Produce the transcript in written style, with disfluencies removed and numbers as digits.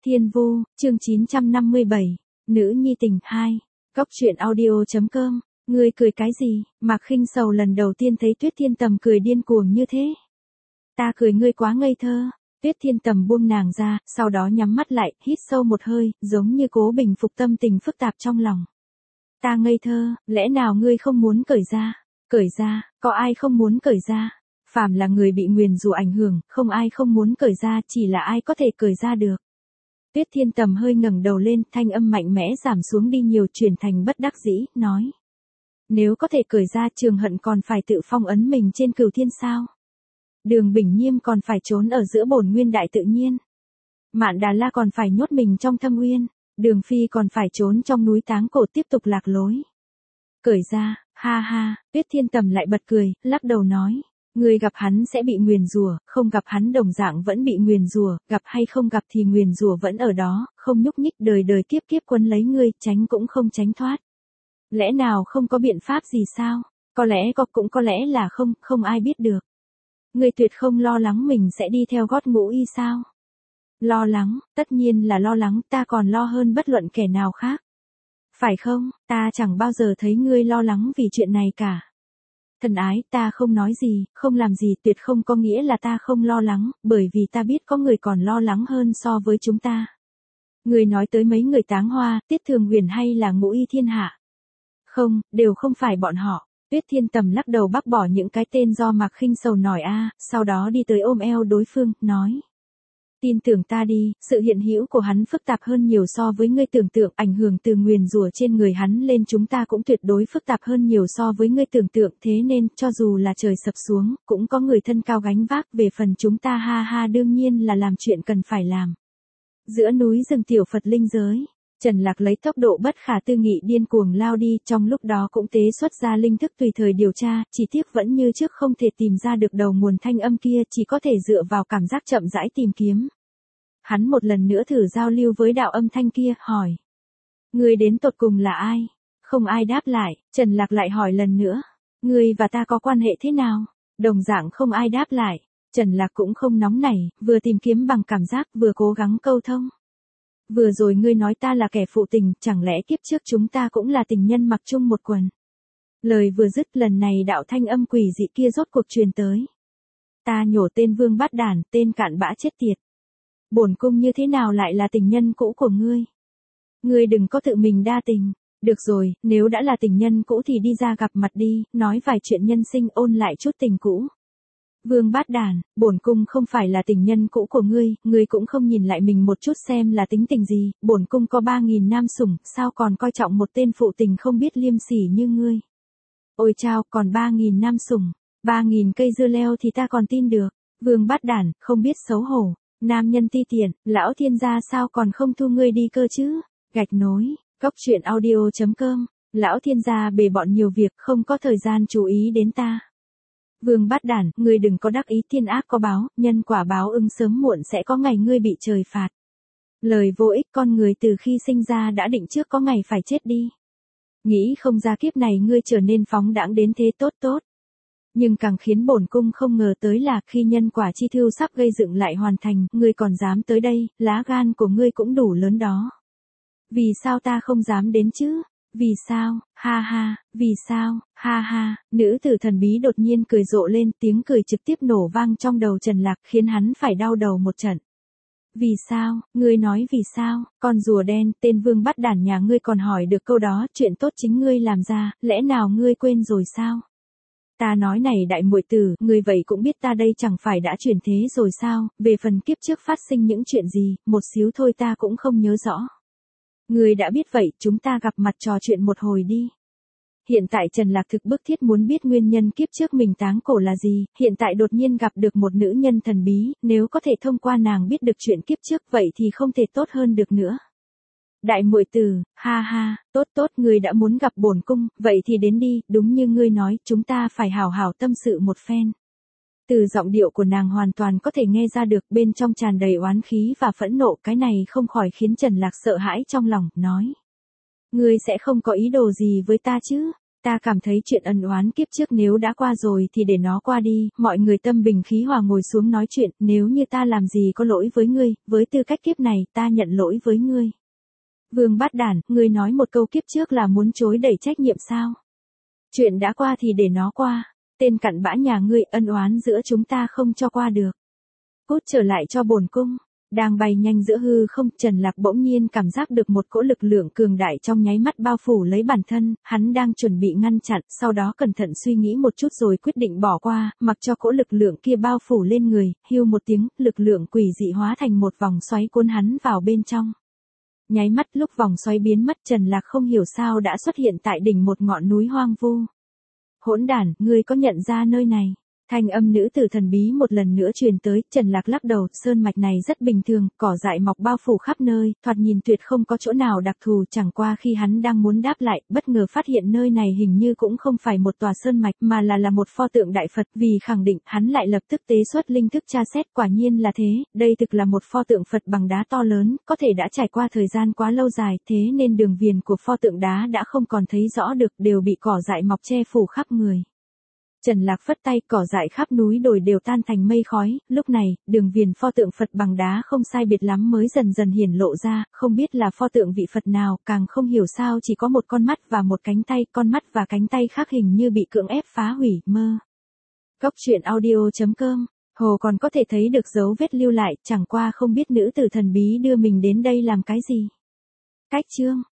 Thiên Vu, chương 957, Nữ nhi tình 2, Cóc truyện audio.com, ngươi cười cái gì, Mạc Khinh Sầu lần đầu tiên thấy Tuyết Thiên Tầm cười điên cuồng như thế. Ta cười ngươi quá ngây thơ, Tuyết Thiên Tầm buông nàng ra, sau đó nhắm mắt lại, hít sâu một hơi, giống như cố bình phục tâm tình phức tạp trong lòng. Ta ngây thơ, lẽ nào ngươi không muốn cởi ra? Cởi ra, có ai không muốn cởi ra? Phàm là người bị nguyền rủa ảnh hưởng, không ai không muốn cởi ra, chỉ là ai có thể cởi ra được. Tuyết Thiên Tầm hơi ngẩng đầu lên, thanh âm mạnh mẽ giảm xuống đi nhiều, chuyển thành bất đắc dĩ, nói. Nếu có thể cởi ra, Trường Hận còn phải tự phong ấn mình trên Cửu Thiên sao? Đường Bình Nhiêm còn phải trốn ở giữa Bổn Nguyên Đại Tự Nhiên. Mạn Đà La còn phải nhốt mình trong Thâm Uyên, Đường Phi còn phải trốn trong núi Táng Cổ tiếp tục lạc lối. Cởi ra, ha ha, Tuyết Thiên Tầm lại bật cười, lắc đầu nói. Người gặp hắn sẽ bị nguyền rủa, không gặp hắn đồng dạng vẫn bị nguyền rủa, gặp hay không gặp thì nguyền rủa vẫn ở đó, không nhúc nhích, đời đời kiếp kiếp quấn lấy ngươi, tránh cũng không tránh thoát. Lẽ nào không có biện pháp gì sao? Có lẽ có, cũng có lẽ là không, không ai biết được. Ngươi tuyệt không lo lắng mình sẽ đi theo gót Ngũ Y sao? Lo lắng, tất nhiên là lo lắng, ta còn lo hơn bất luận kẻ nào khác. Phải không, ta chẳng bao giờ thấy ngươi lo lắng vì chuyện này cả. Thân ái, ta không nói gì, không làm gì, tuyệt không có nghĩa là ta không lo lắng, bởi vì ta biết có người còn lo lắng hơn so với chúng ta. Người nói tới mấy người Táng Hoa, Tiết Thường Huyền hay là Ngũ Y Thiên Hạ? Không, đều không phải bọn họ. Tuyết Thiên Tầm lắc đầu bác bỏ những cái tên do Mạc Khinh Sầu nổi sau đó đi tới ôm eo đối phương, nói. Tin tưởng ta đi, sự hiện hữu của hắn phức tạp hơn nhiều so với ngươi tưởng tượng, ảnh hưởng từ nguyền rủa trên người hắn lên chúng ta cũng tuyệt đối phức tạp hơn nhiều so với ngươi tưởng tượng, thế nên, cho dù là trời sập xuống, cũng có người thân cao gánh vác, về phần chúng ta ha ha đương nhiên là làm chuyện cần phải làm. Giữa núi rừng tiểu Phật linh giới, Trần Lạc lấy tốc độ bất khả tư nghị điên cuồng lao đi, trong lúc đó cũng tế xuất ra linh thức tùy thời điều tra, chỉ tiếc vẫn như trước không thể tìm ra được đầu nguồn thanh âm kia, chỉ có thể dựa vào cảm giác chậm rãi tìm kiếm. Hắn một lần nữa thử giao lưu với đạo âm thanh kia, hỏi. Người đến tột cùng là ai? Không ai đáp lại, Trần Lạc lại hỏi lần nữa. Người và ta có quan hệ thế nào? Đồng dạng không ai đáp lại, Trần Lạc cũng không nóng nảy, vừa tìm kiếm bằng cảm giác vừa cố gắng câu thông. Vừa rồi ngươi nói ta là kẻ phụ tình, chẳng lẽ kiếp trước chúng ta cũng là tình nhân mặc chung một quần? Lời vừa dứt lần này đạo thanh âm quỷ dị kia rốt cuộc truyền tới. Ta nhổ tên Vương Bát Đản, tên cặn bã chết tiệt. Bổn cung như thế nào lại là tình nhân cũ của ngươi? Ngươi đừng có tự mình đa tình. Được rồi, nếu đã là tình nhân cũ thì đi ra gặp mặt đi, nói vài chuyện nhân sinh, ôn lại chút tình cũ. Vương Bát Đản, bổn cung không phải là tình nhân cũ của ngươi cũng không nhìn lại mình một chút xem là tính tình gì, bổn cung có 3.000 nam sủng, sao còn coi trọng một tên phụ tình không biết liêm sỉ như ngươi. Ôi chao, còn 3.000 nam sủng, 3.000 cây dưa leo thì ta còn tin được. Vương Bát Đản, không biết xấu hổ, nam nhân ti tiện, lão thiên gia sao còn không thu ngươi đi cơ chứ? Gạch nối, Cóc truyện audio.com, lão thiên gia bề bộn nhiều việc, không có thời gian chú ý đến ta. Vương Bát Đản, ngươi đừng có đắc ý, thiên ác có báo, nhân quả báo ứng, sớm muộn sẽ có ngày ngươi bị trời phạt. Lời vô ích, con người từ khi sinh ra đã định trước có ngày phải chết đi. Nghĩ không ra kiếp này ngươi trở nên phóng đãng đến thế, tốt. Nhưng càng khiến bổn cung không ngờ tới là khi nhân quả chi thư sắp gây dựng lại hoàn thành, ngươi còn dám tới đây, lá gan của ngươi cũng đủ lớn đó. Vì sao ta không dám đến chứ? Vì sao, ha ha, vì sao, ha ha, nữ tử thần bí đột nhiên cười rộ lên, tiếng cười trực tiếp nổ vang trong đầu Trần Lạc khiến hắn phải đau đầu một trận. Vì sao, ngươi nói vì sao, con rùa đen, tên Vương Bát Đản nhà ngươi còn hỏi được câu đó, chuyện tốt chính ngươi làm ra, lẽ nào ngươi quên rồi sao? Ta nói này đại muội tử, ngươi vậy cũng biết ta đây chẳng phải đã chuyển thế rồi sao, về phần kiếp trước phát sinh những chuyện gì, một xíu thôi ta cũng không nhớ rõ. Ngươi đã biết vậy, chúng ta gặp mặt trò chuyện một hồi đi. Hiện tại Trần Lạc thực bức thiết muốn biết nguyên nhân kiếp trước mình táng cổ là gì, hiện tại đột nhiên gặp được một nữ nhân thần bí, nếu có thể thông qua nàng biết được chuyện kiếp trước vậy thì không thể tốt hơn được nữa. Đại muội tử, ha ha, tốt, ngươi đã muốn gặp bổn cung, vậy thì đến đi, đúng như ngươi nói, chúng ta phải hào hào tâm sự một phen. Từ giọng điệu của nàng hoàn toàn có thể nghe ra được, bên trong tràn đầy oán khí và phẫn nộ, cái này không khỏi khiến Trần Lạc sợ hãi trong lòng, nói. Ngươi sẽ không có ý đồ gì với ta chứ? Ta cảm thấy chuyện ân oán kiếp trước nếu đã qua rồi thì để nó qua đi, mọi người tâm bình khí hòa ngồi xuống nói chuyện, nếu như ta làm gì có lỗi với ngươi, với tư cách kiếp này, ta nhận lỗi với ngươi. Vương Bát Đản, ngươi nói một câu kiếp trước là muốn chối đẩy trách nhiệm sao? Chuyện đã qua thì để nó qua, tên cặn bã nhà ngươi, ân oán giữa chúng ta không cho qua được. Cút trở lại cho bổn cung. Đang bay nhanh giữa hư không, Trần Lạc bỗng nhiên cảm giác được một cỗ lực lượng cường đại trong nháy mắt bao phủ lấy bản thân, hắn đang chuẩn bị ngăn chặn, sau đó cẩn thận suy nghĩ một chút rồi quyết định bỏ qua, mặc cho cỗ lực lượng kia bao phủ lên người, hưu một tiếng, lực lượng quỷ dị hóa thành một vòng xoáy cuốn hắn vào bên trong. Nháy mắt lúc vòng xoáy biến mất, Trần Lạc không hiểu sao đã xuất hiện tại đỉnh một ngọn núi hoang vu. Hỗn đản, ngươi có nhận ra nơi này? Thanh âm nữ tử thần bí một lần nữa truyền tới, Trần Lạc lắc đầu, sơn mạch này rất bình thường, cỏ dại mọc bao phủ khắp nơi, thoạt nhìn tuyệt không có chỗ nào đặc thù, chẳng qua khi hắn đang muốn đáp lại, bất ngờ phát hiện nơi này hình như cũng không phải một tòa sơn mạch mà là một pho tượng đại Phật, vì khẳng định, hắn lại lập tức tế xuất linh thức tra xét, quả nhiên là thế, đây thực là một pho tượng Phật bằng đá to lớn, có thể đã trải qua thời gian quá lâu dài, thế nên đường viền của pho tượng đá đã không còn thấy rõ được, đều bị cỏ dại mọc che phủ khắp người. Trần Lạc phất tay, cỏ dại khắp núi đồi đều tan thành mây khói, lúc này, đường viền pho tượng Phật bằng đá không sai biệt lắm mới dần dần hiển lộ ra, không biết là pho tượng vị Phật nào, càng không hiểu sao chỉ có một con mắt và một cánh tay, con mắt và cánh tay khác hình như bị cưỡng ép phá hủy, mơ. Cốc truyện audio.com, Hồ còn có thể thấy được dấu vết lưu lại, chẳng qua không biết nữ tử thần bí đưa mình đến đây làm cái gì. Cách chương